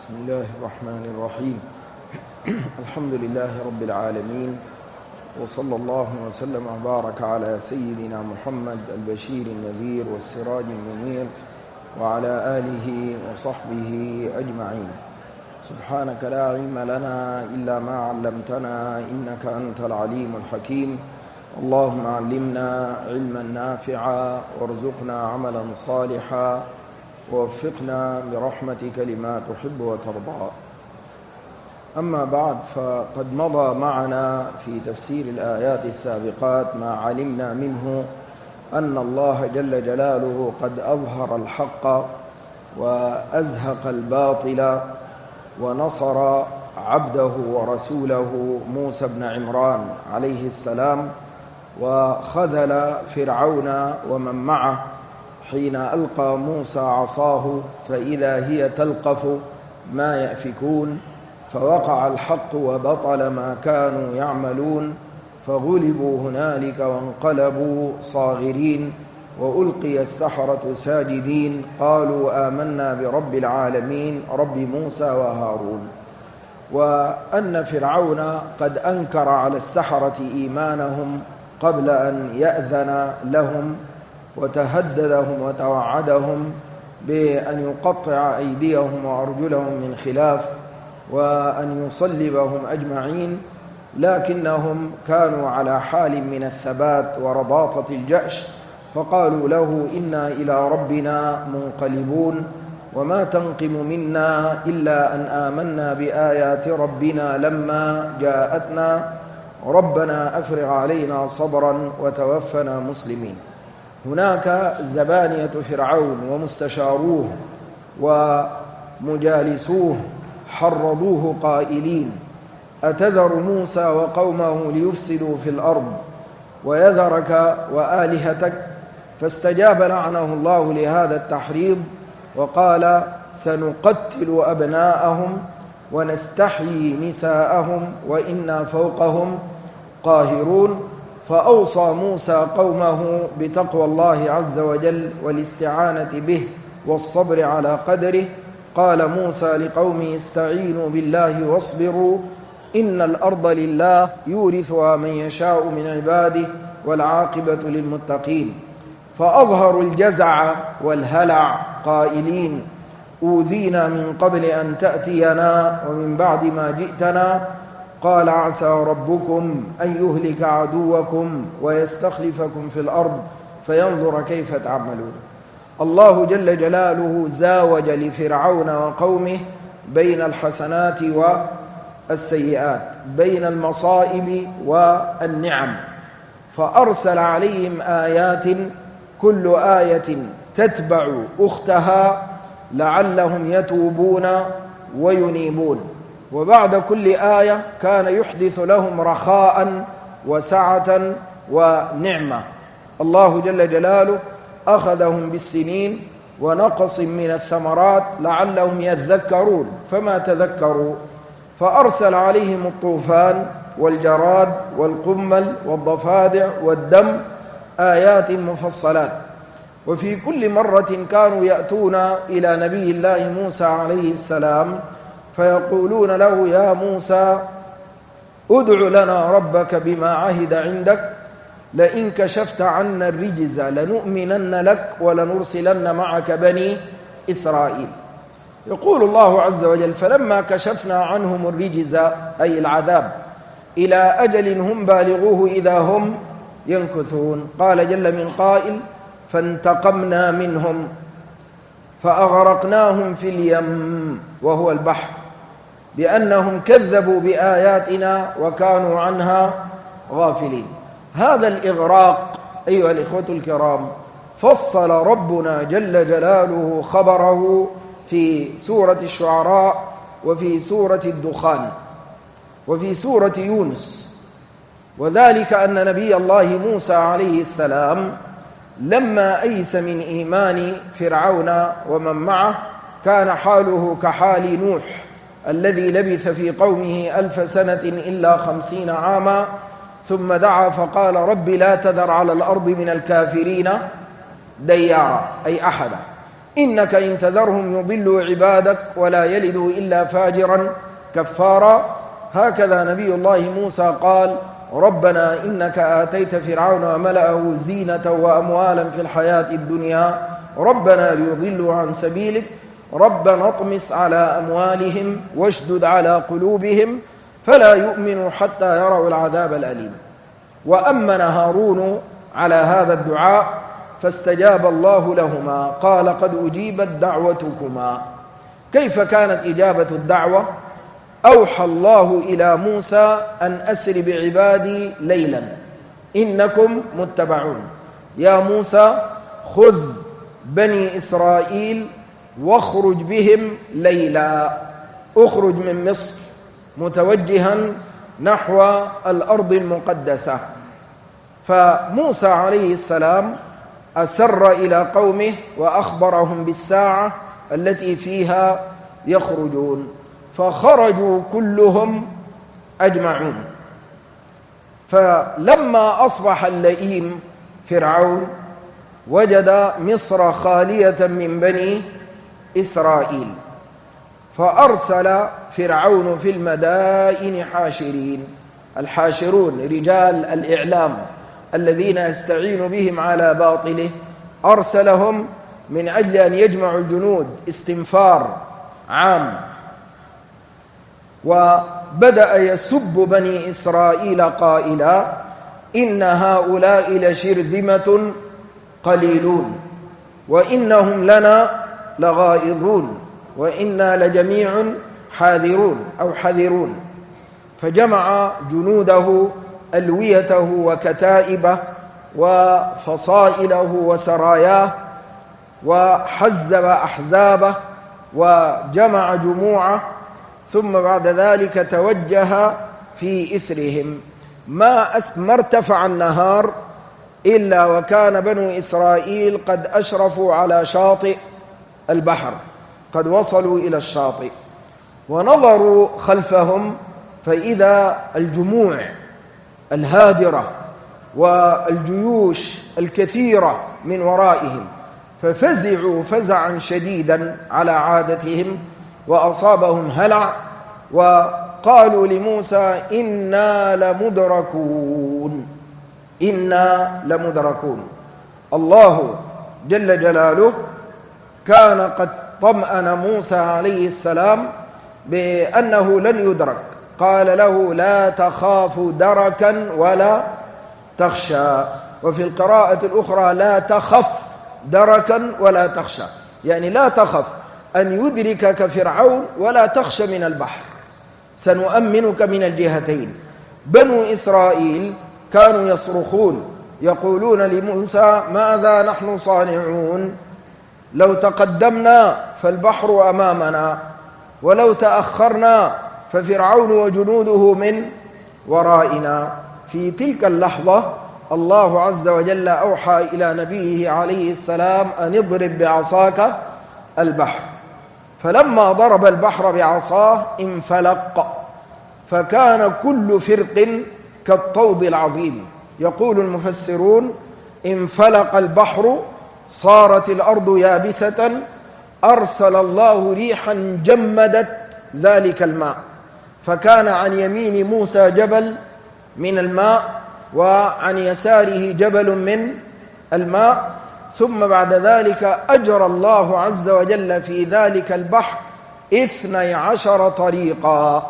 بسم الله الرحمن الرحيم. الحمد لله رب العالمين، وصلى الله وسلم وبارك على سيدنا محمد البشير النذير والسراج المنير وعلى آله وصحبه أجمعين. سبحانك لا علم لنا إلا ما علمتنا إنك أنت العليم الحكيم. اللهم علمنا علما نافعا وارزقنا عملا صالحا ووفقنا برحمتك لما تحب وترضى. أما بعد، فقد مضى معنا في تفسير الآيات السابقات ما علمنا منه أن الله جل جلاله قد أظهر الحق وأزهق الباطل ونصر عبده ورسوله موسى بن عمران عليه السلام، وخذل فرعون ومن معه حين ألقى موسى عصاه فإذا هي تلقف ما يأفكون، فوقع الحق وبطل ما كانوا يعملون، فغلبوا هنالك وانقلبوا صاغرين، وألقي السحرة ساجدين قالوا آمنا برب العالمين رب موسى وهارون. وأن فرعون قد أنكر على السحرة إيمانهم قبل أن يأذن لهم، وتهددهم وتوعدهم بأن يقطع أيديهم وأرجلهم من خلاف وأن يصلبهم أجمعين، لكنهم كانوا على حال من الثبات ورباطة الجأش، فقالوا له إنا إلى ربنا منقلبون، وما تنقم منا إلا أن آمنا بآيات ربنا لما جاءتنا ربنا أفرغ علينا صبرا وتوفنا مسلمين. هناك زبانية فرعون ومستشاروه ومجالسوه حرضوه قائلين أتذر موسى وقومه ليفسدوا في الأرض ويذرك وآلهتك؟ فاستجاب لعنه الله لهذا التحريض وقال سنقتل أبناءهم ونستحيي نساءهم وإنا فوقهم قاهرون. فأوصى موسى قومه بتقوى الله عز وجل والاستعانة به والصبر على قدره. قال موسى لقومه استعينوا بالله واصبروا إن الأرض لله يورثها من يشاء من عباده والعاقبة للمتقين. فأظهروا الجزع والهلع قائلين أوذينا من قبل أن تأتينا ومن بعد ما جئتنا. قال عسى ربكم أن يهلك عدوكم ويستخلفكم في الأرض فينظر كيف تعملون. الله جل جلاله زاوج لفرعون وقومه بين الحسنات والسيئات، بين المصائب والنعم، فأرسل عليهم آيات كل آية تتبع أختها لعلهم يتوبون وينيبون. وبعد كل آية كان يحدث لهم رخاء وسعة ونعمة. الله جل جلاله أخذهم بالسنين ونقص من الثمرات لعلهم يذكرون فما تذكروا، فأرسل عليهم الطوفان والجراد والقمل والضفادع والدم آيات مفصلات. وفي كل مرة كانوا يأتون إلى نبي الله موسى عليه السلام فيقولون له يا موسى ادع لنا ربك بما عهد عندك لئن كشفت عنا الرجز لنؤمنن لك ولنرسلن معك بني إسرائيل. يقول الله عز وجل فلما كشفنا عنهم الرجز أي العذاب إلى أجل هم بالغوه إذا هم ينكثون. قال جل من قائل فانتقمنا منهم فأغرقناهم في اليم وهو البحر بأنهم كذبوا بآياتنا وكانوا عنها غافلين. هذا الإغراق أيها الإخوة الكرام فصل ربنا جل جلاله خبره في سورة الشعراء وفي سورة الدخان وفي سورة يونس. وذلك أن نبي الله موسى عليه السلام لما أيس من إيمان فرعون ومن معه كان حاله كحال نوح الذي لبث في قومه 1000 سنة إلا 50 عاما، ثم دعا فقال رب لا تذر على الأرض من الكافرين ديارا أي أحدا. إنك إن تذرهم يضلوا عبادك ولا يلدوا إلا فاجرا كفارا. هكذا نبي الله موسى قال: ربنا إنك آتيت فرعون وملأه زينة وأموالا في الحياة الدنيا ربنا ليضلوا عن سبيلك ربنا اطمس على أموالهم واشدد على قلوبهم فلا يؤمنوا حتى يروا العذاب الأليم. وأمن هارون على هذا الدعاء فاستجاب الله لهما قال: قد أجيبت دعوتكما. كيف كانت إجابة الدعوة؟ أوحى الله إلى موسى أن أسر بعبادي ليلا إنكم متبعون. يا موسى خذ بني إسرائيل واخرج بهم ليلا. اخرج من مصر متوجها نحو الأرض المقدسة. فموسى عليه السلام أسر إلى قومه وأخبرهم بالساعة التي فيها يخرجون، فخرجوا كلهم أجمعون. فلما أصبح اللئيم فرعون وجد مصر خالية من بني إسرائيل، فأرسل فرعون في المدائن حاشرين. الحاشرون رجال الإعلام الذين يستعين بهم على باطله، أرسلهم من أجل أن يجمعوا الجنود استنفار عام. وبدأ يسب بني إسرائيل قائلا: إن هؤلاء لشرذمة قليلون وإنهم لنا لغائظون وإنا لجميع حاذرون. فجمع جنوده ألويته وكتائبه وفصائله وسراياه وحزب أحزابه وجمع جموعه، ثم بعد ذلك توجه في إثرهم. ما ارتفع النهار إلا وكان بنو إسرائيل قد أشرفوا على شاطئ البحر، قد وصلوا إلى الشاطئ، ونظروا خلفهم فإذا الجموع الهادرة والجيوش الكثيرة من ورائهم، ففزعوا فزعا شديدا على عادتهم وأصابهم هلع، وقالوا لموسى: إنا لمدركون. الله جل جلاله كان قد طمأن موسى عليه السلام بأنه لن يدرك، قال له: لا تخاف دركا ولا تخشى. وفي القراءة الأخرى: لا تخف دركا ولا تخشى، يعني لا تخف أن يدركك فرعون ولا تخشى من البحر، سنؤمنك من الجهتين. بنو إسرائيل كانوا يصرخون يقولون لموسى: ماذا نحن صانعون؟ لو تقدمنا فالبحر أمامنا، ولو تأخرنا ففرعون وجنوده من ورائنا. في تلك اللحظة الله عز وجل أوحى إلى نبيه عليه السلام أن اضرب بعصاك البحر، فلما ضرب البحر بعصاه انفلق، فكان كل فرق كالطود العظيم. يقول المفسرون: انفلق البحر صارت الأرض يابسة، أرسل الله ريحا جمدت ذلك الماء، فكان عن يمين موسى جبل من الماء وعن يساره جبل من الماء، ثم بعد ذلك أجرى الله عز وجل في ذلك البحر 12 طريقا،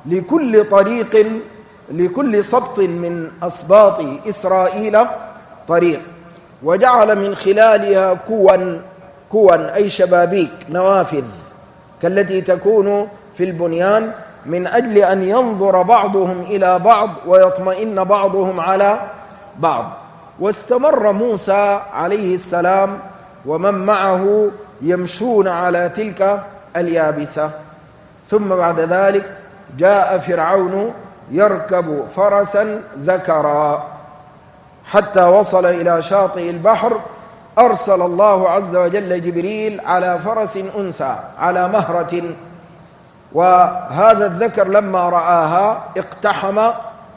لكل سبط من أسباط إسرائيل طريق، وجعل من خلالها كوا أي شبابيك، نوافذ كالتي تكون في البنيان، من أجل أن ينظر بعضهم إلى بعض ويطمئن بعضهم على بعض. واستمر موسى عليه السلام ومن معه يمشون على تلك اليابسة. ثم بعد ذلك جاء فرعون يركب فرسا ذكرا حتى وصل إلى شاطئ البحر، أرسل الله عز وجل جبريل على فرس أنثى على مهرة، وهذا الذكر لما رآها اقتحم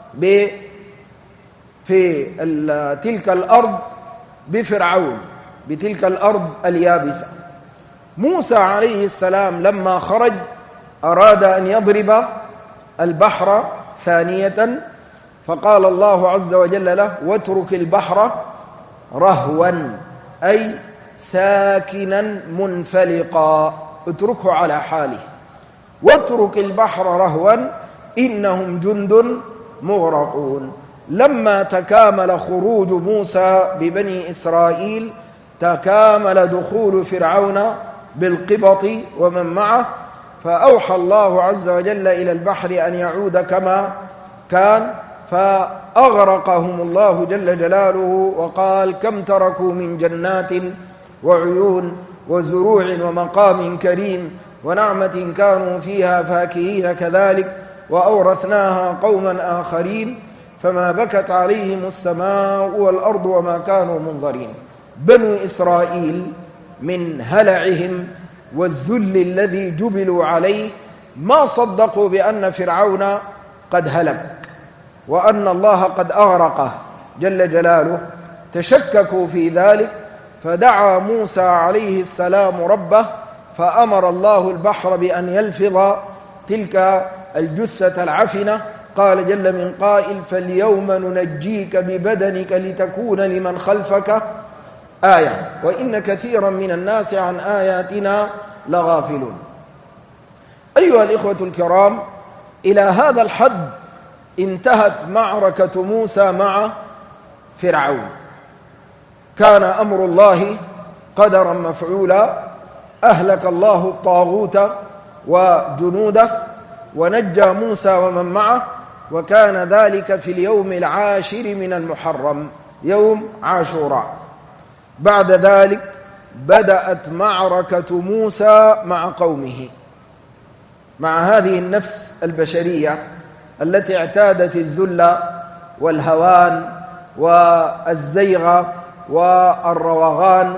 في تلك الأرض بفرعون، بتلك الأرض اليابسة، موسى عليه السلام لما خرج أراد أن يضرب البحر ثانية، فقال الله عز وجل له: واترك البحر رهوا، أي ساكنا منفلقا، اتركه على حاله، واترك البحر رهوا إنهم جند مغرقون. لما تكامل خروج موسى ببني إسرائيل تكامل دخول فرعون بالقبط ومن معه، فأوحى الله عز وجل إلى البحر أن يعود كما كان، فأغرقهم الله جل جلاله، وقال: كم تركوا من جنات وعيون وزروع ومقام كريم ونعمة كانوا فيها فاكهين، كذلك وأورثناها قوما آخرين فما بكت عليهم السماء والأرض وما كانوا منظرين. بنو إسرائيل من هلعهم والذل الذي جبلوا عليه ما صدقوا بأن فرعون قد هلك وأن الله قد أغرقه جل جلاله، تشككوا في ذلك، فدعا موسى عليه السلام ربه، فأمر الله البحر بأن يلفظ تلك الجثة العفنة. قال جل من قائل: فاليوم ننجيك ببدنك لتكون لمن خلفك آية وإن كثيرا من الناس عن آياتنا لغافلون. أيها الإخوة الكرام، إلى هذا الحد انتهت معركة موسى مع فرعون. كان أمر الله قدرا مفعولا، أهلك الله الطاغوت وجنوده ونجى موسى ومن معه، وكان ذلك في اليوم 10 من المحرم، يوم عاشوراء. بعد ذلك بدأت معركة موسى مع قومه، مع هذه النفس البشرية التي اعتادت الذل والهوان والزيغ والروغان،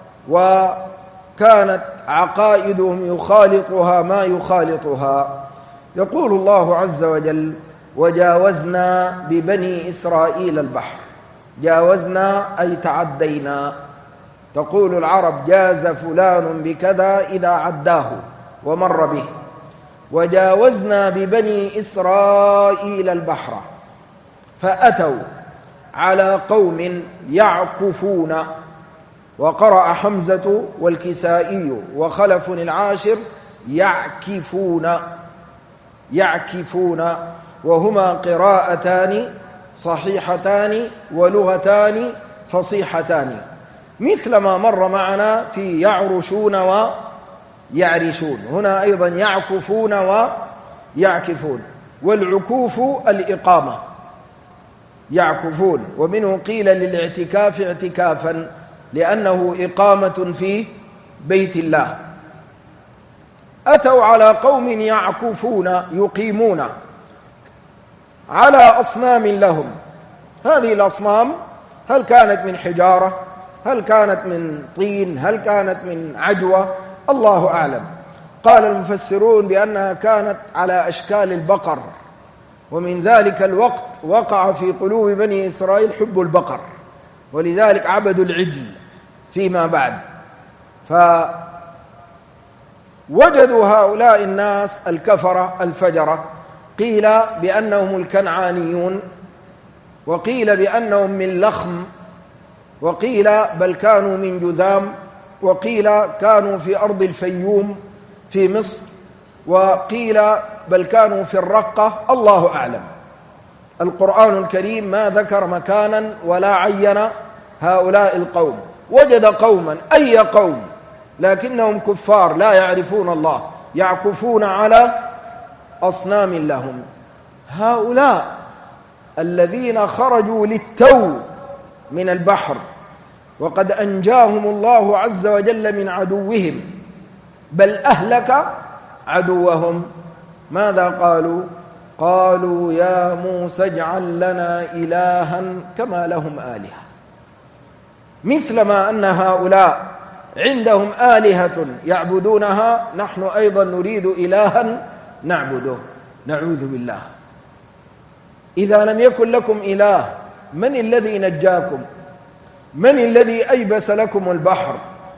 وكانت عقائدهم يخالطها ما يخالطها. يقول الله عز وجل: وجاوزنا ببني إسرائيل البحر. جاوزنا أي تعدينا. تقول العرب: جاز فلان بكذا إذا عداه ومر به. وجاوزنا ببني إسرائيل البحر فأتوا على قوم يعكفون، وقرأ حمزة والكسائي وخلف العاشر يعكفون، وهما قراءتان صحيحتان ولغتان فصيحتان، مثل ما مر معنا في يعرشون ويعرشون. هنا أيضا يعكفون ويعكفون، والعكوف الإقامة، يعكفون، ومنه قيل للاعتكاف اعتكافا لأنه إقامة في بيت الله. أتوا على قوم يعكفون يقيمون على أصنام لهم. هذه الأصنام هل كانت من حجارة؟ هل كانت من طين؟ هل كانت من عجوة؟ الله أعلم. قال المفسرون بأنها كانت على أشكال البقر، ومن ذلك الوقت وقع في قلوب بني إسرائيل حب البقر، ولذلك عبدوا العجل فيما بعد. فوجدوا هؤلاء الناس الكفرة الفجرة، قيل بأنهم الكنعانيون، وقيل بأنهم من لخم، وقيل بل كانوا من جذام، وقيل كانوا في أرض الفيوم في مصر، وقيل بل كانوا في الرقة، الله أعلم. القرآن الكريم ما ذكر مكانا ولا عين هؤلاء القوم. وجد قوما، أي قوم، لكنهم كفار لا يعرفون الله، يعكفون على أصنام لهم. هؤلاء الذين خرجوا للتو من البحر وقد أنجاهم الله عز وجل من عدوهم، بل أهلك عدوهم، ماذا قالوا؟ قالوا: يا موسى اجعل لنا إلها كما لهم آلهة. مثلما أن هؤلاء عندهم آلهة يعبدونها، نحن أيضا نريد إلها نعبده، نعوذ بالله. إذا لم يكن لكم إله، من الذي نجاكم؟ من الذي أيبس لكم البحر؟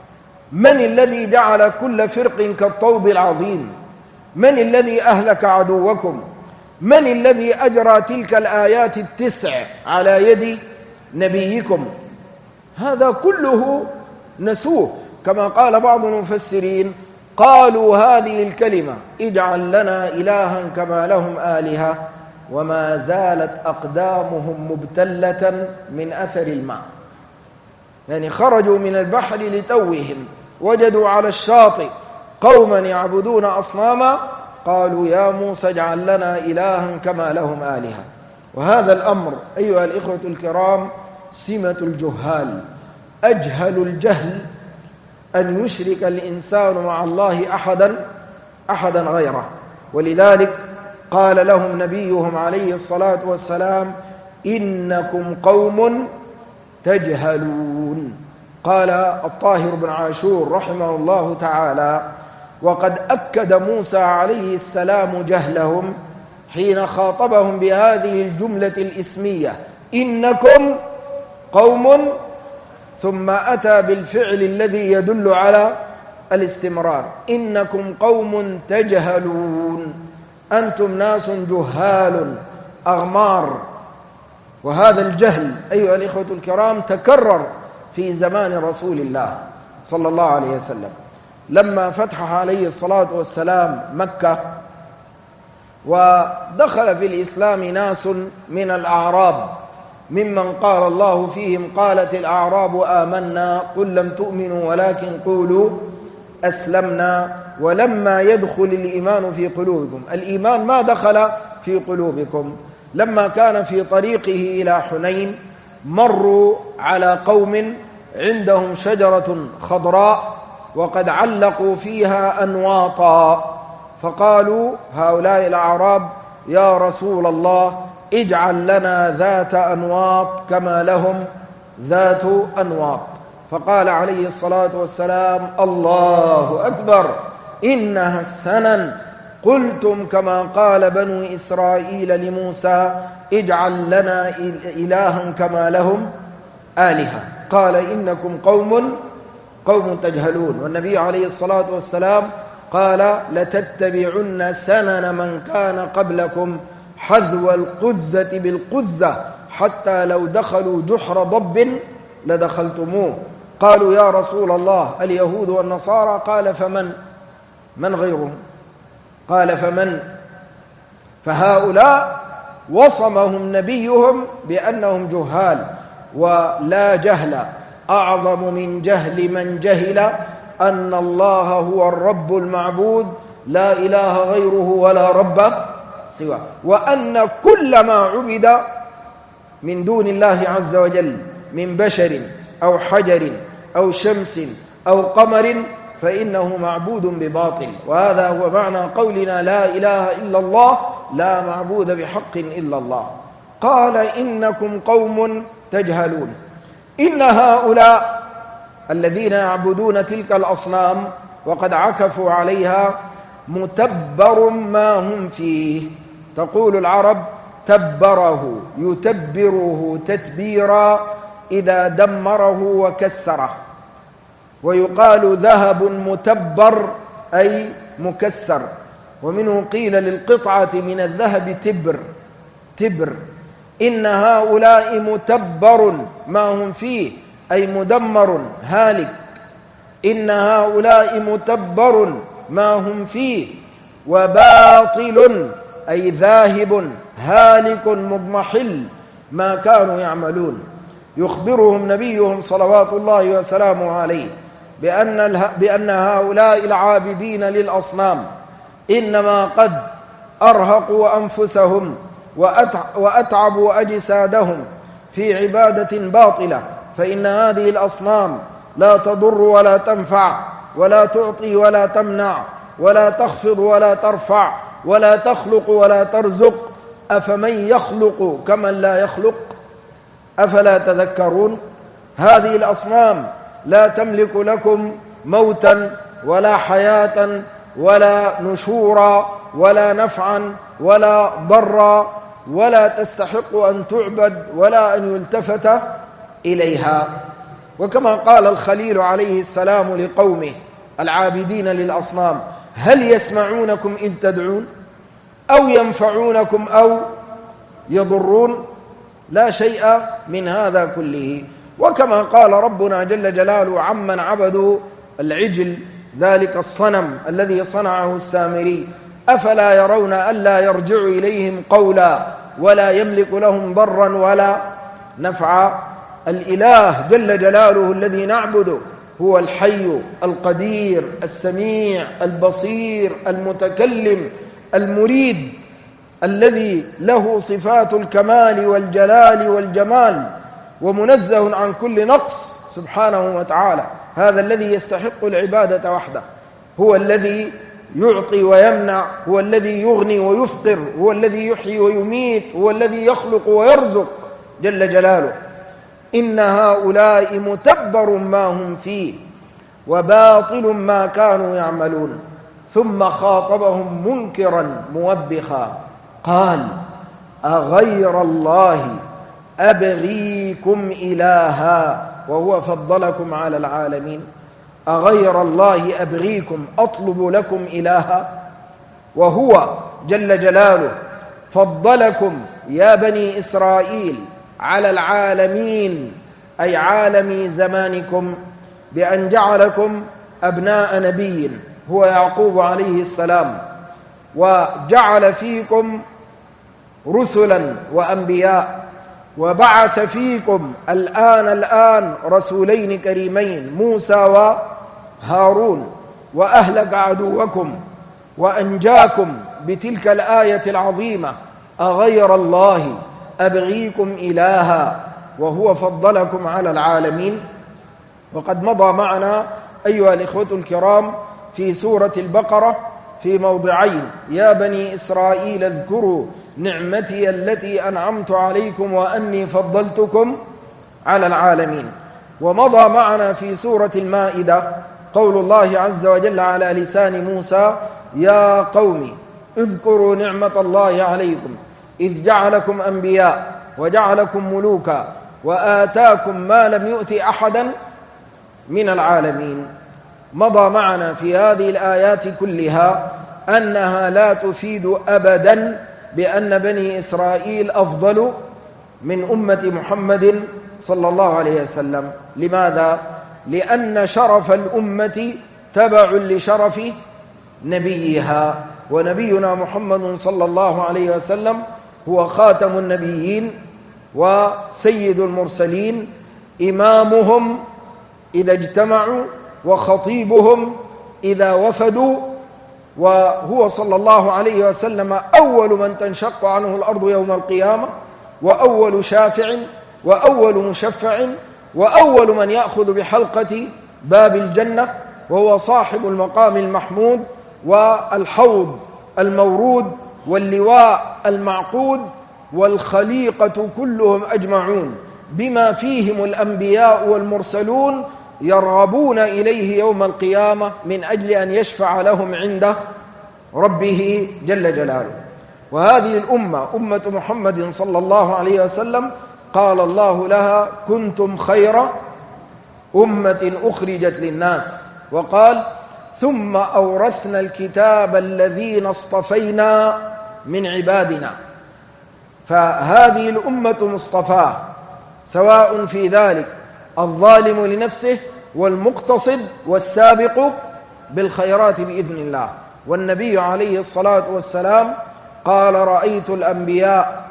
من الذي جعل كل فرق كالطود العظيم؟ من الذي أهلك عدوكم؟ من الذي أجرى تلك الآيات 9 على يد نبيكم؟ هذا كله نسوه، كما قال بعض المفسرين قالوا هذه الكلمة اجعل لنا إلها كما لهم آلهة وما زالت أقدامهم مبتلة من أثر الماء. يعني خرجوا من البحر لتوهم، وجدوا على الشاطئ قوما يعبدون أصناما، قالوا يا موسى اجعل لنا إلها كما لهم آلهة. وهذا الأمر أيها الإخوة الكرام سمة الجهال. أجهل الجهل أن يشرك الإنسان مع الله أحدا غيره. ولذلك قال لهم نبيهم عليه الصلاة والسلام إنكم قوم تجهلون. قال الطاهر بن عاشور رحمه الله تعالى وقد أكد موسى عليه السلام جهلهم حين خاطبهم بهذه الجملة الإسمية إنكم قوم، ثم أتى بالفعل الذي يدل على الاستمرار إنكم قوم تجهلون، أنتم ناس جهال أغمار. وهذا الجهل أيها الإخوة الكرام تكرر في زمان رسول الله صلى الله عليه وسلم لما فتح عليه الصلاة والسلام مكة، ودخل في الإسلام ناس من الأعراب ممن قال الله فيهم قالت الأعراب آمنا قل لم تؤمنوا ولكن قولوا أسلمنا ولما يدخل الإيمان في قلوبكم. الإيمان ما دخل في قلوبكم. لما كان في طريقه إلى حنين مروا على قوم عندهم شجرة خضراء وقد علقوا فيها أنواطا، فقالوا هؤلاء الأعراب يا رسول الله اجعل لنا ذات أنواط كما لهم ذات أنواط. فقال عليه الصلاة والسلام الله أكبر إنها السنن قلتم كما قال بنو إسرائيل لموسى اجعل لنا إلها كما لهم آلهة. قال إنكم قوم تجهلون. والنبي عليه الصلاة والسلام قال لتتبعن سنن من كان قبلكم حذو القذة بالقذة حتى لو دخلوا جحر ضب لدخلتموه. قالوا يا رسول الله اليهود والنصارى؟ قال فمن؟ من غيرهم؟ قال فمن؟ فهؤلاء وصمهم نبيهم بأنهم جهال، ولا جهل أعظم من جهل من جهل أن الله هو الرب المعبود لا إله غيره ولا رب سواه، وأن كل ما عبد من دون الله عز وجل من بشر أو حجر أو شمس أو قمر فإنه معبود بباطل. وهذا هو معنى قولنا لا إله إلا الله لا معبود بحق إلا الله. قال إنكم قوم تجهلون. إن هؤلاء الذين يعبدون تلك الأصنام وقد عكفوا عليها متبر ما هم فيه. تقول العرب تبره يتبره تتبيرا إذا دمره وكسره، ويقال ذهب متبر أي مكسر، ومنه قيل للقطعة من الذهب تبر. إن هؤلاء متبر ما هم فيه أي مدمر هالك. إن هؤلاء متبر ما هم فيه وباطل أي ذاهب هالك مضمحل ما كانوا يعملون. يخبرهم نبيهم صلوات الله وسلامه عليه بأن هؤلاء العابدين للأصنام إنما قد أرهقوا أنفسهم وأتعبوا أجسادهم في عبادة باطلة، فإن هذه الأصنام لا تضر ولا تنفع ولا تعطي ولا تمنع ولا تخفض ولا ترفع ولا تخلق ولا ترزق. أفمن يخلق كمن لا يخلق أفلا تذكرون. هذه الأصنام لا تملك لكم موتا ولا حياة ولا نشورا ولا نفعا ولا ضرا، ولا تستحق أن تعبد ولا أن يلتفت إليها. وكما قال الخليل عليه السلام لقومه العابدين للأصنام: هل يسمعونكم إذ تدعون أو ينفعونكم أو يضرون؟ لا شيء من هذا كله. وكما قال ربنا جل جلاله عمن عبدوا العجل ذلك الصنم الذي صنعه السامري: أفلا يرون ألا يرجع إليهم قولا ولا يملك لهم ضرا ولا نفعا. الإله جل جلاله الذي نعبده هو الحي القدير السميع البصير المتكلم المريد، الذي له صفات الكمال والجلال والجمال، ومنزه عن كل نقص سبحانه وتعالى. هذا الذي يستحق العبادة وحده، هو الذي يعطي ويمنع، هو الذي يغني ويفقر، هو الذي يحيي ويميت، هو الذي يخلق ويرزق جل جلاله. إن هؤلاء متبر ما هم فيه وباطل ما كانوا يعملون. ثم خاطبهم منكرا موبخا قال: أغير الله أبغيكم إلها وهو فضلكم على العالمين. أغير الله أبغيكم، أطلب لكم إلها، وهو جل جلاله فضلكم يا بني إسرائيل على العالمين، أي عالم زمانكم، بأن جعلكم أبناء نبي هو يعقوب عليه السلام، وجعل فيكم رسلا وأنبياء، وبعث فيكم الآن رسولين كريمين موسى وهارون، وأهلك عدوكم وأنجاكم بتلك الآية العظيمة: أغير الله أبغيكم إلها وهو فضلكم على العالمين. وقد مضى معنا أيها الإخوة الكرام في سورة البقرة في موضعين: يا بني إسرائيل اذكروا نعمتي التي أنعمت عليكم وأني فضلتكم على العالمين. ومضى معنا في سورة المائدة قول الله عز وجل على لسان موسى: يا قوم اذكروا نعمة الله عليكم إذ جعلكم أنبياء وجعلكم ملوكا وآتاكم ما لم يؤت أحدا من العالمين. مضى معنا في هذه الآيات كلها أنها لا تفيد أبدا بأن بني إسرائيل أفضل من أمة محمد صلى الله عليه وسلم. لماذا؟ لأن شرف الأمة تبع لشرف نبيها، ونبينا محمد صلى الله عليه وسلم هو خاتم النبيين وسيد المرسلين، إمامهم إذا اجتمعوا وخطيبهم إذا وفدوا، وهو صلى الله عليه وسلم أول من تنشق عنه الأرض يوم القيامة، وأول شافع وأول مشفع وأول من يأخذ بحلقة باب الجنة، وهو صاحب المقام المحمود والحوض المورود واللواء المعقود، والخليقة كلهم أجمعون بما فيهم الأنبياء والمرسلون يرغبون إليه يوم القيامة من أجل أن يشفع لهم عند ربه جل جلاله. وهذه الأمة أمة محمد صلى الله عليه وسلم قال الله لها: كنتم خير أمة أخرجت للناس، وقال: ثم أورثنا الكتاب الذين اصطفينا من عبادنا. فهذه الأمة مصطفاة، سواء في ذلك الظالم لنفسه والمقتصد والسابق بالخيرات بإذن الله. والنبي عليه الصلاة والسلام قال: رأيت الأنبياء،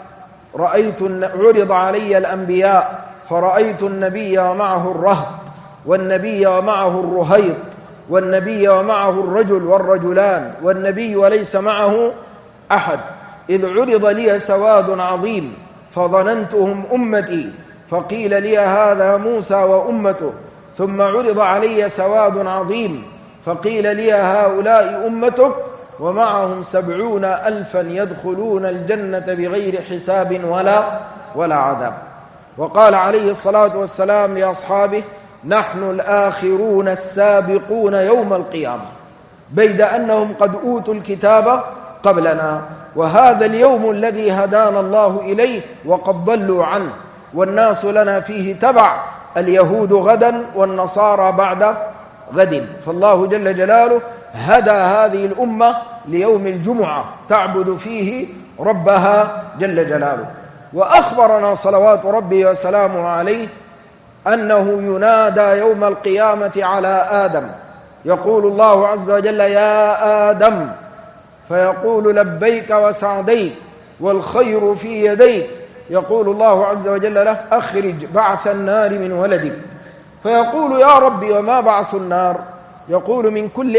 عرض علي الأنبياء فرأيت النبي ومعه الرهط، والنبي ومعه الرهيط، والنبي ومعه الرجل والرجلان، والنبي وليس معه أحد، إذ عرض لي سواد عظيم فظننتهم أمتي، فقيل لي هذا موسى وأمته، ثم عرض علي سواد عظيم فقيل لي هؤلاء أمتك، ومعهم 70,000 يدخلون الجنة بغير حساب ولا عذاب. وقال عليه الصلاة والسلام لأصحابه: نحن الآخرون السابقون يوم القيامة، بيد أنهم قد أوتوا الكتاب قبلنا، وهذا اليوم الذي هدانا الله إليه وقد ضلوا عنه، والناس لنا فيه تبع، اليهود غدا والنصارى بعد غد. فالله جل جلاله هدى هذه الأمة ليوم الجمعة تعبد فيه ربها جل جلاله. وأخبرنا صلوات ربي وسلامه عليه أنه ينادى يوم القيامة على آدم، يقول الله عز وجل: يا آدم، فيقول: لبيك وسعديك والخير في يديك. يقول الله عز وجل له: أخرج بعث النار من ولدك. فيقول: يا ربي وما بعث النار؟ يقول: من كل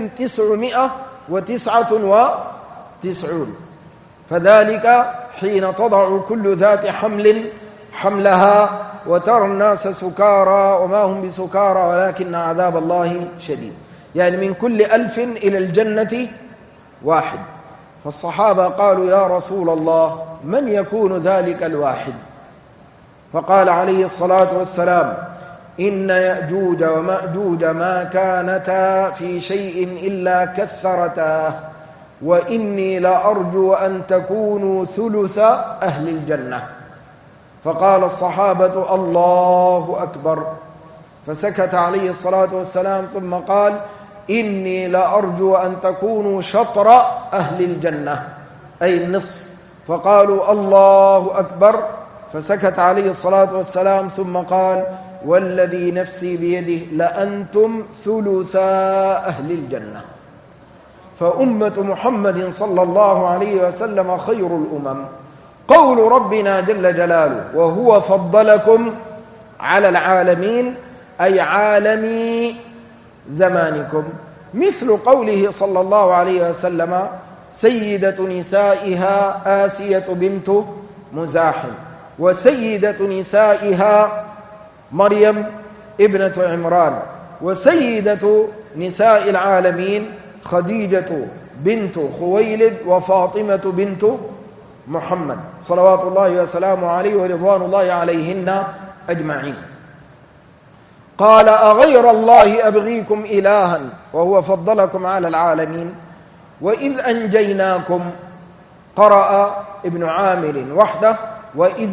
1999. فذلك حين تضع كل ذات حمل حملها وترى الناس سكارى وما هم بسكارى ولكن عذاب الله شديد. يعني من كل 1000 إلى الجنة 1. فالصحابة قالوا: يا رسول الله، من يكون ذلك الواحد؟ فقال عليه الصلاة والسلام: إن يأجوج ومأجوج ما كانتا في شيء إلا كثرتاه، وإني لأرجو أن تكونوا ثلث أهل الجنة. فقال الصحابة: الله أكبر. فسكت عليه الصلاة والسلام ثم قال: إني لأرجو أن تكونوا شطر أهل الجنة، أي النصف. فقالوا: الله أكبر. فسكت عليه الصلاة والسلام ثم قال: والذي نفسي بيده لأنتم ثلثا أهل الجنة. فأمة محمد صلى الله عليه وسلم خير الأمم. قول ربنا جل جلاله: وهو فضلكم على العالمين، أي عالمي زمانكم، مثل قوله صلى الله عليه وسلم: سيدة نسائها آسية بنت مزاحم، وسيدة نسائها مريم ابنة عمران، وسيدة نساء العالمين خديجة بنت خويلد، وفاطمة بنت محمد صلوات الله وسلامه عليه ورضوان الله عليهن أجمعين. قال: أغير الله أبغيكم إلها وهو فضلكم على العالمين وإذ أنجيناكم. قرأ ابن عامر وحده: وإذ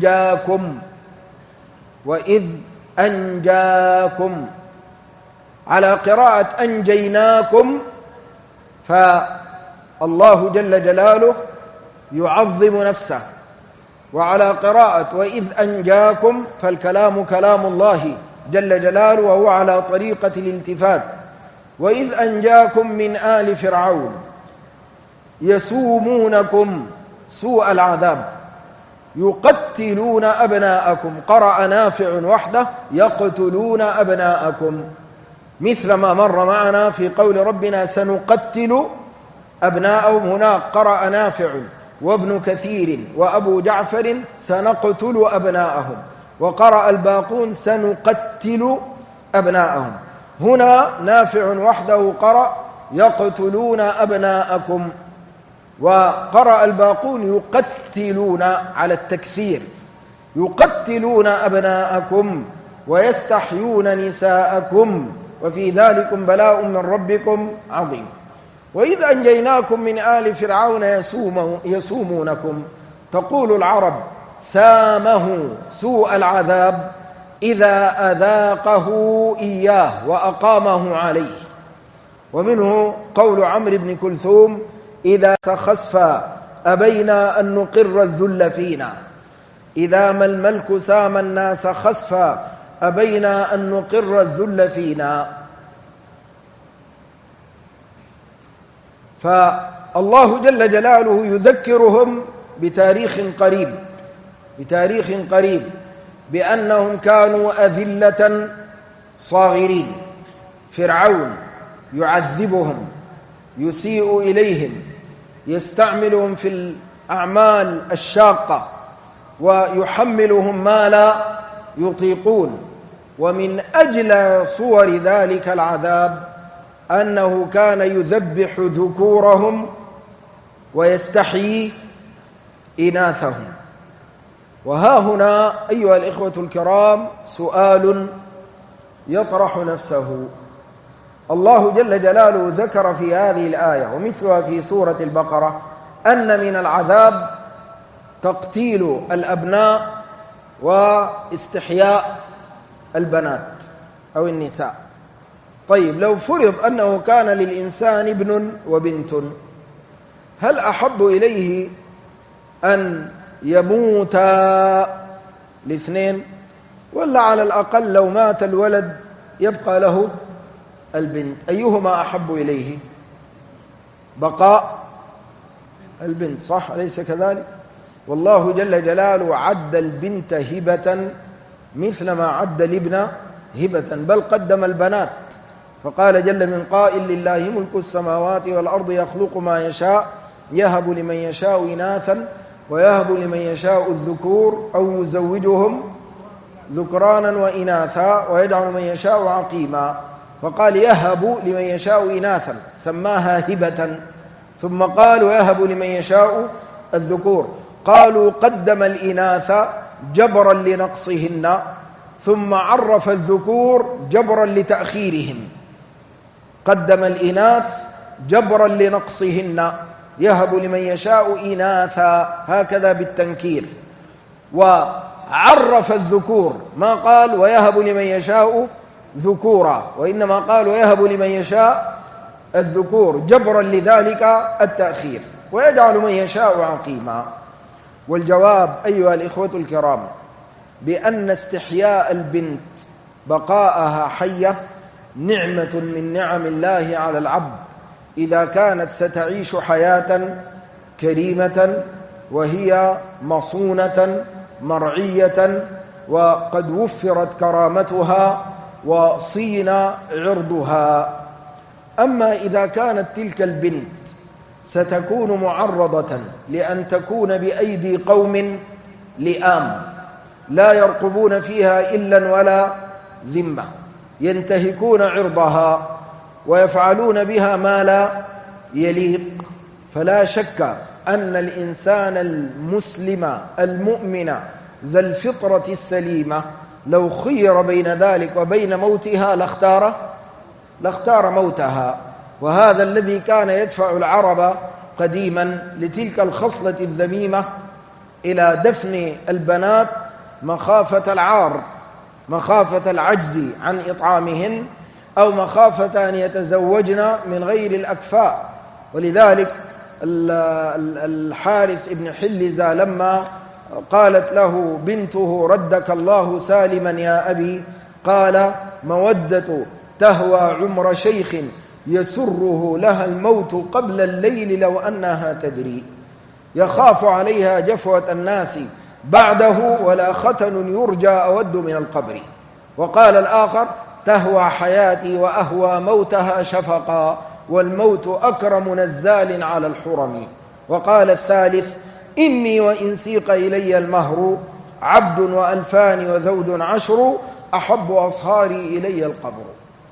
أنجاكم، على قراءة أنجيناكم. فالله جل جلاله يعظم نفسه. وعلى قراءة وإذ أنجاكم فالكلام كلام الله جل جلاله، وهو على طريقة الالتفات. وإذ أنجاكم من آل فرعون يسومونكم سوء العذاب يقتلون أبناءكم. قرأ نافع وحده: يقتلون أبناءكم، مثل ما مر معنا في قول ربنا: سنقتل أبناءهم. هناك قرأ نافع وابن كثير وأبو جعفر: سنقتل أبناءهم، وقرأ الباقون: سنقتل أبناءهم. هنا نافع وحده قرأ: يقتلون أبناءكم، وقرأ الباقون: يقتلون على التكثير، يقتلون أبناءكم ويستحيون نساءكم وفي ذلكم بلاء من ربكم عظيم. وإذ أنجيناكم من آل فرعون يسومونكم. تقول العرب: سامه سوء العذاب إذا أذاقه إياه وأقامه عليه. ومنه قول عمرو بن كلثوم: إذا خسفا أبينا أن نقر الذل فينا، إذا ما الملك سام الناس خسفا أبينا أن نقر الذل فينا. فالله جل جلاله يذكرهم بتاريخ قريب بأنهم كانوا أذلة صاغرين. فرعون يعذبهم، يسيء إليهم، يستعملهم في الأعمال الشاقة، ويحملهم ما لا يطيقون. ومن أجل صور ذلك العذاب أنه كان يذبح ذكورهم ويستحيي إناثهم. وها هنا أيها الإخوة الكرام سؤال يطرح نفسه. الله جل جلاله ذكر في هذه الآية ومثلها في سورة البقرة أن من العذاب تقتيل الأبناء واستحياء البنات أو النساء. طيب لو فرض أنه كان للإنسان ابن وبنت، هل أحب إليه أن يموتا الاثنين، ولا على الأقل لو مات الولد يبقى له البنت؟ أيهما أحب إليه؟ بقاء البنت، صح أليس كذلك؟ والله جل جلاله عد البنت هبة مثل ما عد الابن هبة، بل قدم البنات، فقال جل من قائل لله ملك السماوات والأرض يخلق ما يشاء يهب لمن يشاء إناثا ويهب لمن يشاء الذكور أو يزوجهم ذكرانا وإناثا ويجعل من يشاء عقيما. فقال يهب لمن يشاء إناثا سماها هبة، ثم قال ويهب لمن يشاء الذكور، قالوا قدم الإناث جبرا لنقصهن ثم عرف الذكور جبرا لتأخيرهم، قدم الإناث جبرا لنقصهن، يهب لمن يشاء إناثا هكذا بالتنكير، وعرف الذكور ما قال ويهب لمن يشاء ذكورا، وإنما قال ويهب لمن يشاء الذكور جبرا لذلك التأخير، ويجعل من يشاء عقيما. والجواب أيها الإخوة الكرام بأن استحياء البنت بقاءها حية نعمة من نعم الله على العبد إذا كانت ستعيش حياة كريمة وهي مصونة مرعية وقد وفرت كرامتها وصين عرضها. أما إذا كانت تلك البنت ستكون معرضة لأن تكون بأيدي قوم لئام لا يرقبون فيها إلا ولا ذمة، ينتهكون عرضها ويفعلون بها ما لا يليق، فلا شك أن الإنسان المسلم المؤمن ذا الفطرة السليمة لو خير بين ذلك وبين موتها لاختار موتها. وهذا الذي كان يدفع العرب قديما لتلك الخصلة الذميمة إلى دفن البنات مخافة العار، مخافة العجز عن إطعامهن، أو مخافة أن يتزوجن من غير الأكفاء. ولذلك الحارث بن حلزة لما قالت له بنته ردك الله سالما يا أبي، قال مودة تهوى عمر شيخ يسره لها الموت قبل الليل لو أنها تدري، يخاف عليها جفوة الناس بعده ولا ختن يرجى أود من القبر. وقال الآخر تهوى حياتي وأهوى موتها شفقا والموت أكرم نزال على الحرم. وقال الثالث إني وإن سيق إلي المهر عبد وألفان وذود عشر أحب أصهاري إلي القبر.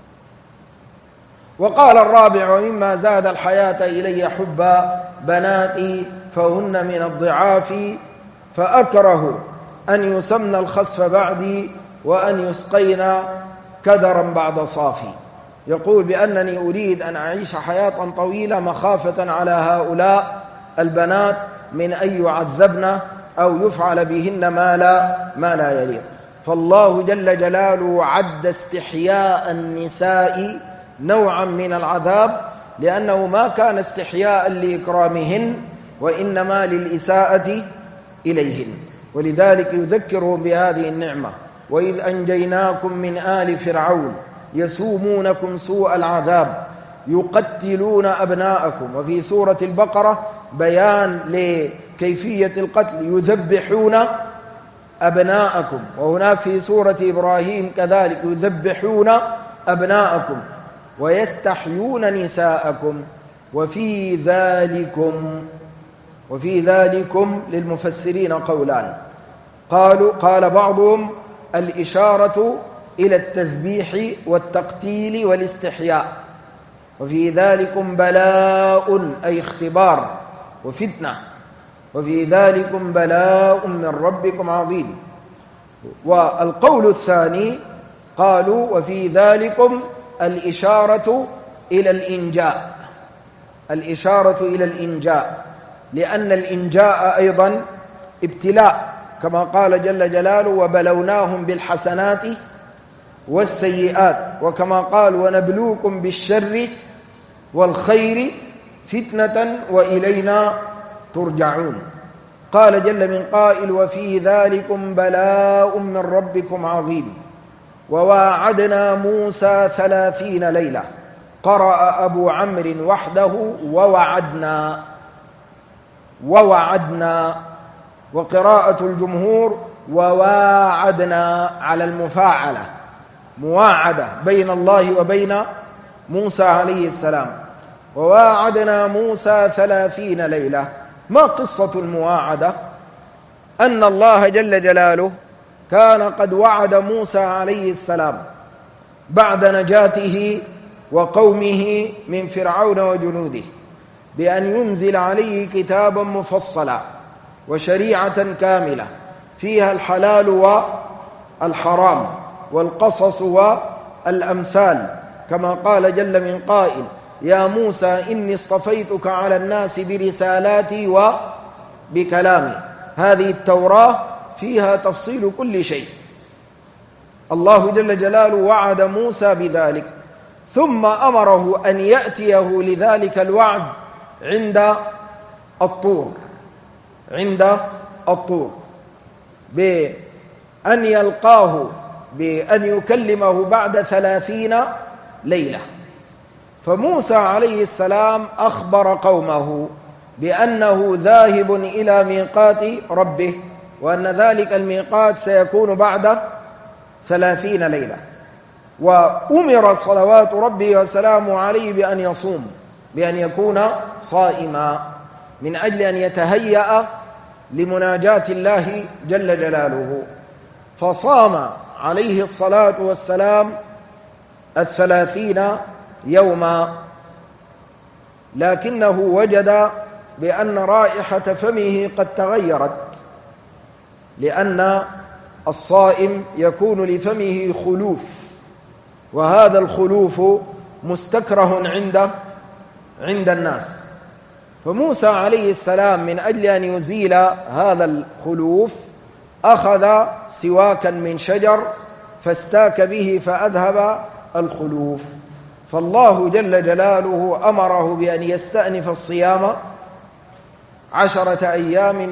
وقال الرابع ومما زاد الحياة إلي حبا بناتي فهن من الضعاف فأكره أن يسمن الخسف بعدي وأن يسقين كدرا بعد صافي. يقول بأنني أريد أن أعيش حياة طويلة مخافة على هؤلاء البنات من أن يعذبن أو يفعل بهن ما لا يليق. فالله جل جلاله عد استحياء النساء نوعا من العذاب، لأنه ما كان استحياء لإكرامهن وإنما للإساءة إليهن. ولذلك يذكرهم بهذه النعمة وإذ أنجيناكم من آل فرعون يسومونكم سوء العذاب يقتلون أبناءكم. وفي سورة البقرة بيان لكيفية القتل يذبحون أبناءكم، وهناك في سورة إبراهيم كذلك يذبحون أبناءكم ويستحيون نساءكم وفي ذلكم للمفسرين قولان. قال بعضهم الإشارة إلى التذبيح والتقتيل والاستحياء، وفي ذلكم بلاء أي اختبار وفتنة، وفي ذلكم بلاء من ربكم عظيم. والقول الثاني قالوا وفي ذلكم الإشارة إلى الإنجاء، لأن الإنجاء أيضا ابتلاء، كما قال جل جلاله وبلوناهم بالحسنات والسيئات، وكما قال ونبلوكم بالشر والخير فتنة وإلينا ترجعون. قال جل من قائل وفي ذلكم بلاء من ربكم عظيم. وواعدنا موسى 30 ليلة. قرأ أبو عمرو وحده ووعدنا، وقراءة الجمهور وواعدنا على المفاعلة، مواعدة بين الله وبين موسى عليه السلام. وواعدنا موسى 30 ليلة. ما قصة المواعدة؟ أن الله جل جلاله كان قد وعد موسى عليه السلام بعد نجاته وقومه من فرعون وجنوده بأن ينزل عليه كتابا مفصلا وشريعة كاملة فيها الحلال والحرام والقصص والأمثال، كما قال جل من قائل يا موسى إني اصطفيتك على الناس برسالاتي وبكلامي. هذه التوراة فيها تفصيل كل شيء. الله جل جلاله وعد موسى بذلك، ثم أمره أن يأتيه لذلك الوعد عند الطور بأن يلقاه، بأن يكلمه بعد 30 ليلة. فموسى عليه السلام أخبر قومه بأنه ذاهب إلى ميقات ربه، وأن ذلك الميقات سيكون بعد 30 ليلة. وأمر صلوات ربه وسلامه عليه بأن يصوم، بأن يكون صائما من أجل أن يتهيأ لمناجاة الله جل جلاله. فصام عليه الصلاة والسلام 30 يوما، لكنه وجد بأن رائحة فمه قد تغيرت، لأن الصائم يكون لفمه خلوف، وهذا الخلوف مستكره عند الناس. فموسى عليه السلام من أجل أن يزيل هذا الخلوف أخذ سواكا من شجر فاستاك به فأذهب الخلوف. فالله جل جلاله أمره بأن يستأنف الصيام 10 أيام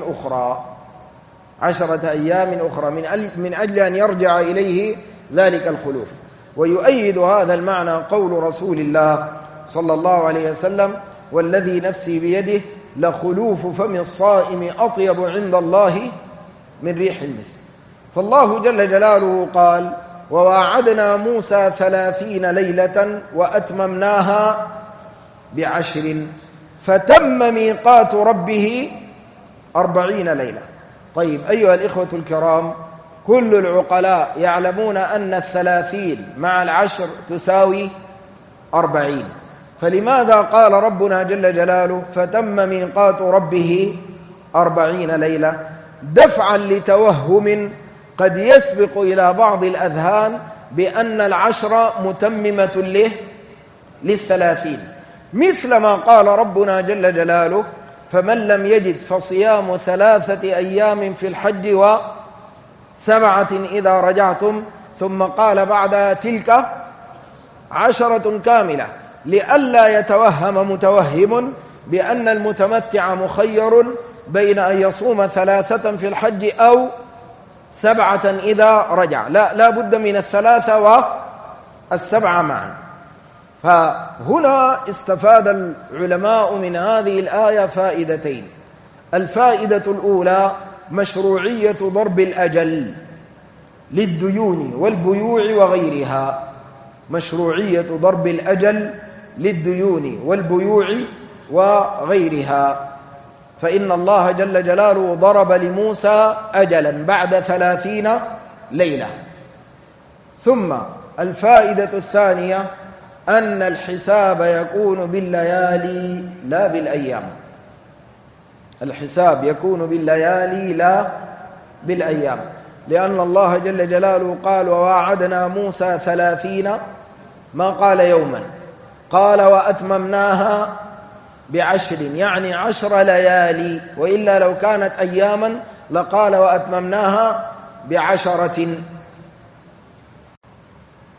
أخرى من أجل أن يرجع إليه ذلك الخلوف. ويؤيد هذا المعنى قول رسول الله صلى الله عليه وسلم والذي نفسي بيده لخلوف فم الصائم أطيب عند الله من ريح المسك. فالله جل جلاله قال وواعدنا موسى 30 ليلة وأتممناها ب10 فتم ميقات ربه 40 ليلة. طيب أيها الإخوة الكرام، كل العقلاء يعلمون أن 30 مع 10 تساوي 40، فلماذا قال ربنا جل جلاله فتم ميقات ربه 40 ليلة؟ دفعا لتوهم قد يسبق إلى بعض الأذهان بأن 10 متممة لل30، مثل ما قال ربنا جل جلاله فمن لم يجد فصيام 3 أيام في الحج و7 إذا رجعتم، ثم قال بعدها تلك 10 كاملة، لئلا يتوهم متوهم بأن المتمتع مخير بين أن يصوم 3 في الحج أو 7 إذا رجع. لا بد من 3 و7 معا. فهنا استفاد العلماء من هذه الآية فائدتين. الفائدة الأولى مشروعية ضرب الأجل للديون والبيوع وغيرها، مشروعية ضرب الأجل للديون والبيوع وغيرها، فإن الله جل جلاله ضرب لموسى أجلا بعد 30 ليلة. ثم الفائدة الثانية أن الحساب يكون بالليالي لا بالأيام، الحساب يكون بالليالي لا بالأيام، لأن الله جل جلاله قال وواعدنا موسى 30، ما قال يوما، قال وأتممناها ب10، يعني 10 ليالي، وإلا لو كانت أياما لقال وأتممناها ب10.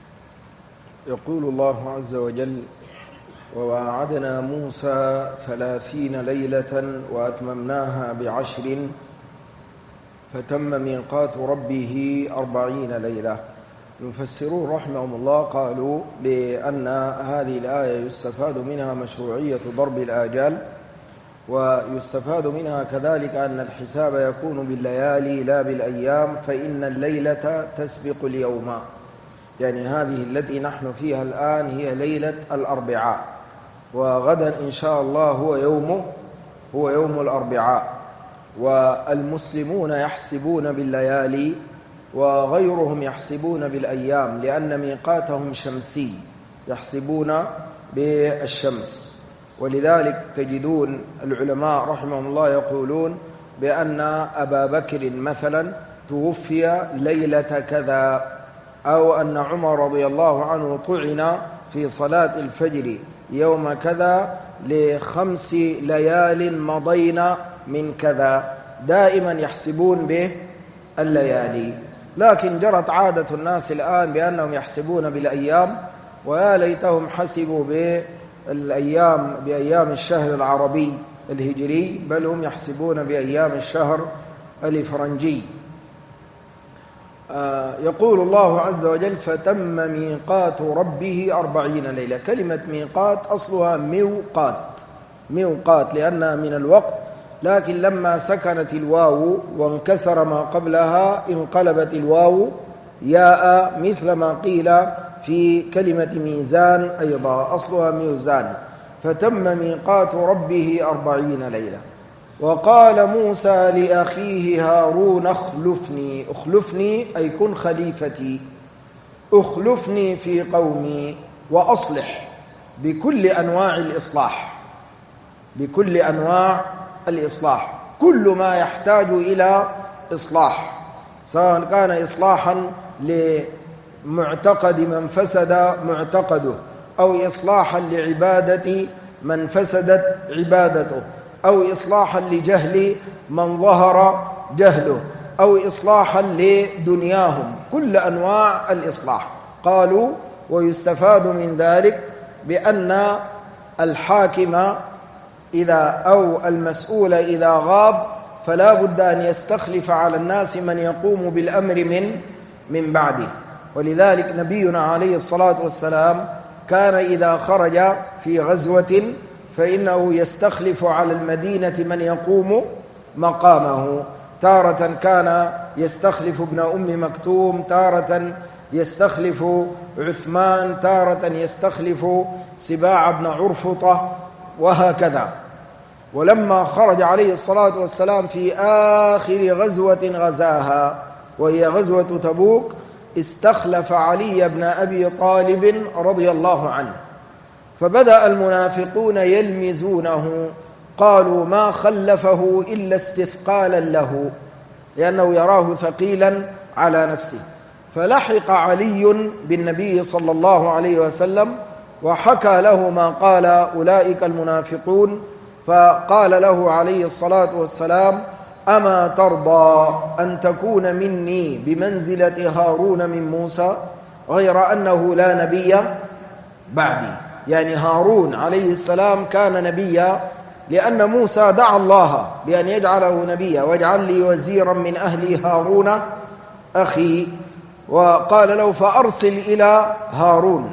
يقول الله عز وجل: وواعدنا موسى 30 ليلة وأتممناها ب10 فتم ميقات ربه 40 ليلة. المفسرون رحمهم الله قالوا بأن هذه الآية يستفاد منها مشروعية ضرب الآجال، ويستفاد منها كذلك أن الحساب يكون بالليالي لا بالأيام، فإن الليلة تسبق اليوم. يعني هذه التي نحن فيها الآن هي ليلة الأربعاء، وغدا إن شاء الله هو يوم الأربعاء. والمسلمون يحسبون بالليالي وغيرهم يحسبون بالأيام، لأن ميقاتهم شمسي، يحسبون بالشمس. ولذلك تجدون العلماء رحمهم الله يقولون بأن أبا بكر مثلا توفي ليلة كذا، أو أن عمر رضي الله عنه طعن في صلاة الفجر يوم كذا ل5 ليال مضينا من كذا. دائما يحسبون بالليالي. لكن جرت عادة الناس الآن بأنهم يحسبون بالأيام، ويا ليتهم حسبوا بأيام الشهر العربي الهجري، بل هم يحسبون بأيام الشهر الفرنجي. يقول الله عز وجل: فتم ميقات ربه 40 ليلة. كلمة ميقات أصلها موقات لأنها من الوقت، لكن لما سكنت الواو وانكسر ما قبلها انقلبت الواو ياء، مثل ما قيل في كلمة ميزان أيضا، أصلها ميزان. فتم ميقات ربه 40 ليلة. وقال موسى لأخيه هارون: اخلفني أي كن خليفتي، اخلفني في قومي وأصلح، بكل أنواع الإصلاح، كل ما يحتاج إلى إصلاح، سواء كان إصلاحا لمعتقد من فسد معتقده، أو إصلاحا لعبادة من فسدت عبادته، أو إصلاحا لجهل من ظهر جهله، أو إصلاحا لدنياهم، كل أنواع الإصلاح. قالوا: ويستفاد من ذلك بأن الحاكم أو المسؤول إذا غاب فلا بد أن يستخلف على الناس من يقوم بالأمر من بعده. ولذلك نبينا عليه الصلاة والسلام كان إذا خرج في غزوة فإنه يستخلف على المدينة من يقوم مقامه. تارة كان يستخلف ابن أم مكتوم، تارة يستخلف عثمان، تارة يستخلف سباع بن عرفطة، وهكذا. ولما خرج عليه الصلاة والسلام في آخر غزوة غزاها وهي غزوة تبوك، استخلف علي بن أبي طالب رضي الله عنه، فبدأ المنافقون يلمزونه، قالوا: ما خلفه إلا استثقالا له، لأنه يراه ثقيلا على نفسه. فلحق علي بالنبي صلى الله عليه وسلم وحكى له ما قال أولئك المنافقون، فقال له عليه الصلاة والسلام: أما ترضى أن تكون مني بمنزلة هارون من موسى، غير أنه لا نبي بعدي. يعني هارون عليه السلام كان نبيا، لأن موسى دعا الله بأن يجعله نبيا: واجعل لي وزيرا من أهلي هارون أخي، وقال له: فأرسل إلى هارون.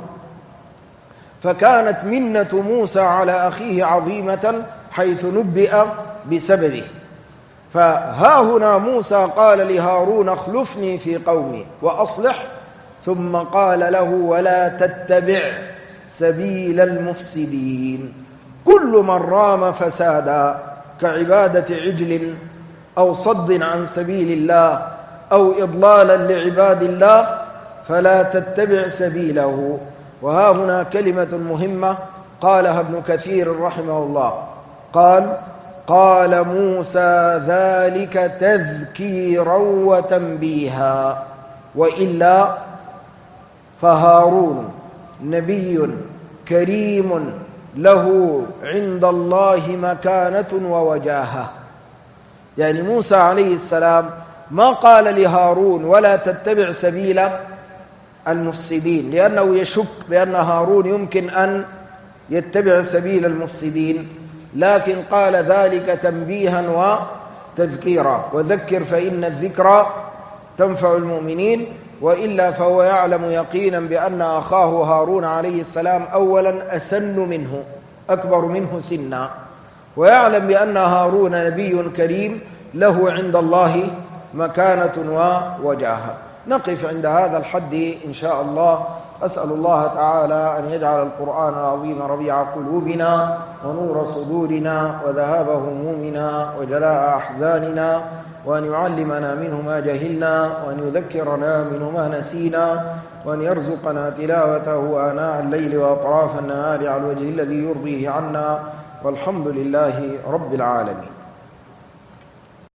فكانت منة موسى على أخيه عظيمة حيث نبئ بسببه. فها هنا موسى قال لهارون: اخلفني في قومي وأصلح، ثم قال له: ولا تتبع سبيل المفسدين. كل من رام فسادا كعبادة عجل أو صد عن سبيل الله أو إضلالا لعباد الله فلا تتبع سبيله. وها هنا كلمة مهمة قالها ابن كثير رحمه الله، قال موسى: ذلك تذكيرا وتنبيها، وإلا فهارون نبي كريم له عند الله مكانة ووجاهة. يعني موسى عليه السلام ما قال لهارون: ولا تتبع سبيل المفسدين، لأنه يشك بأن هارون يمكن أن يتبع سبيل المفسدين، لكن قال ذلك تنبيها وتذكيرا، وذكر فإن الذكرى تنفع المؤمنين، وإلا فهو يعلم يقينا بأن أخاه هارون عليه السلام أولا أسن منه، أكبر منه سنا، ويعلم بأن هارون نبي كريم له عند الله مكانة ووجاهة. نقف عند هذا الحد إن شاء الله. أسأل الله تعالى أن يجعل القرآن العظيم ربيع قلوبنا ونور صدورنا وذهاب همومنا وجلاء أحزاننا، وأن يعلمنا منه ما جهلنا، وأن يذكرنا منه ما نسينا، وأن يرزقنا تلاوته آناء الليل وأطراف النهار على الوجه الذي يرضيه عنا، والحمد لله رب العالمين.